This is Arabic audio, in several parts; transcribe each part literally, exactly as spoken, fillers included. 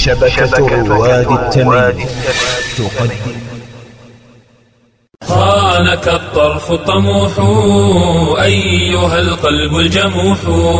شبكة رواد التمييز تقدم. خانك الطرف الطموح أيها القلب الجموح،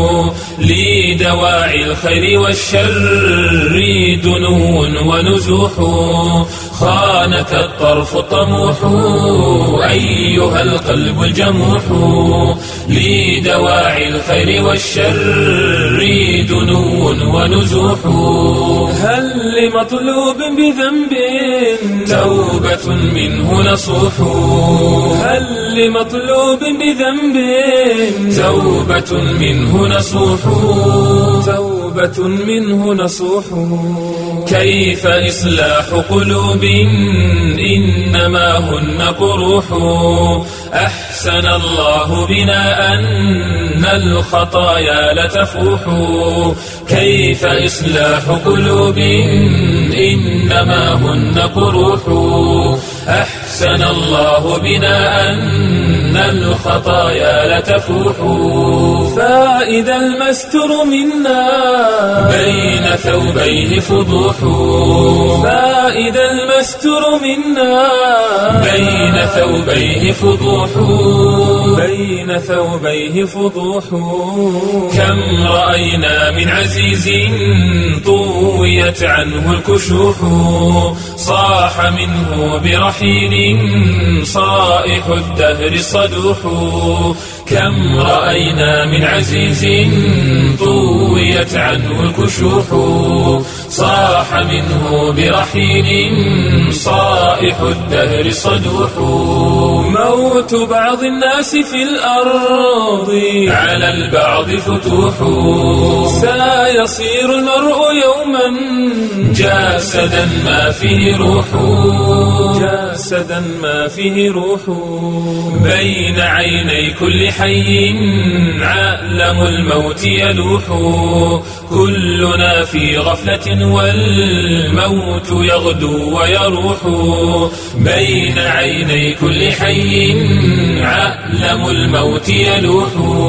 لدواعي الخير والشر دنو ونزوح. خانك الطرف الطموح أيها القلب الجموح، لدواعي الخير والشر دنو ونزوح. هل لمطلوب بذنب توبة منه نصوح؟ هل لمطلوب بذنب توبة منه نصوح؟ توبة منه نصوح. كيف إصلاح قلوب إنما هن قروح؟ أحسن الله بنا أن الخطايا لتفوح. كيف إصلاح قلوب إنما هن قروح؟ أحسن الله بنا أن الخطايا لتفوح. فإذا المستر منا بين ثوبيه فضوح. فإذا المستر منا بين ثوبيه فضوح. بين ثوبيه فضوح. كم رأينا من عزيز طويت عنه الكشوح، صاح منه برحيل صائح الدهر صدوح. كم رأينا من عزيز طويت عنه الكشوح، صاح منه برحيل صائح الدهر صدوح. موت بعض الناس في الأرض على البعض فتوح. سيصير المرء يوما جسدا ما فيه روح. جسدا ما فيه روح. بين عيني كل حي عالم الموت يلوح. كلنا في غفلة والموت يغدو ويروح. بين عيني كل حي عالم الموت يلوح.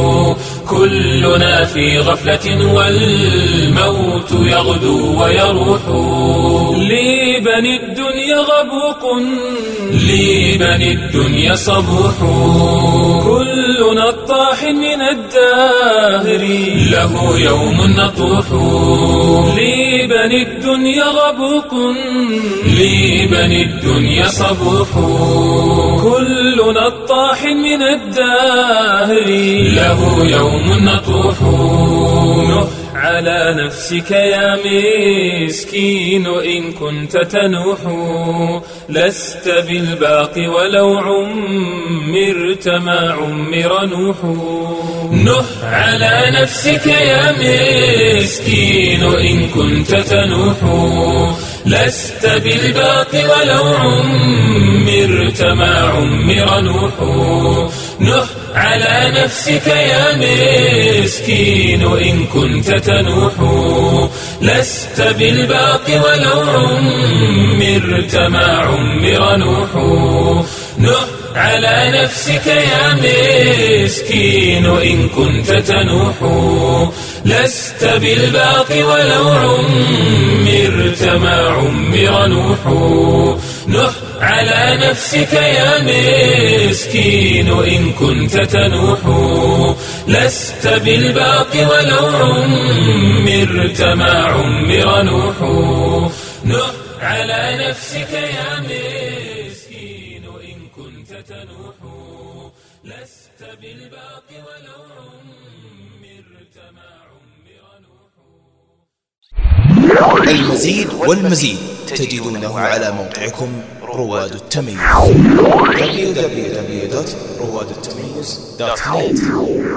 كلنا في غفلة والموت يغدو ويروح. لبني الدنيا غبوق لبني الدنيا صبوح. كلنا الطاح من الداهر له يوم نطوح. لبني الدنيا غبوق لبني الدنيا صبوح. كلنا الطاح من الداهر له يوم نطوح. نح على نفسك يا مسكين إن كنت تنوح. لست بالباقي ولو عمرت ما عمر نوح. نح على نفسك يا مسكين إن كنت تنوح. لست بالباقي ولو عمرت ما عمر نوح. نح على نفسك يا مسكين إن كنت تنوح. لست بالباقي ولو عمرت ما عمر نوح. نح على نفسك يا مسكين إن كنت تنوح. لست بالباقي ولو عمرت ما عمر نوح. نح على نفسك يا مسكين إن كنت تنوح. لست بالباقي ولو عمرت ما عمر نوح. نح على نفسك يا مسكين إن كنت تنوح. لست بالباقي ولو عمرت ما عمر نوح. المزيد والمزيد تجدونه على موقعكم رواد التمييز دبليو دبليو دبليو دوت رواد التمييز دوت نت.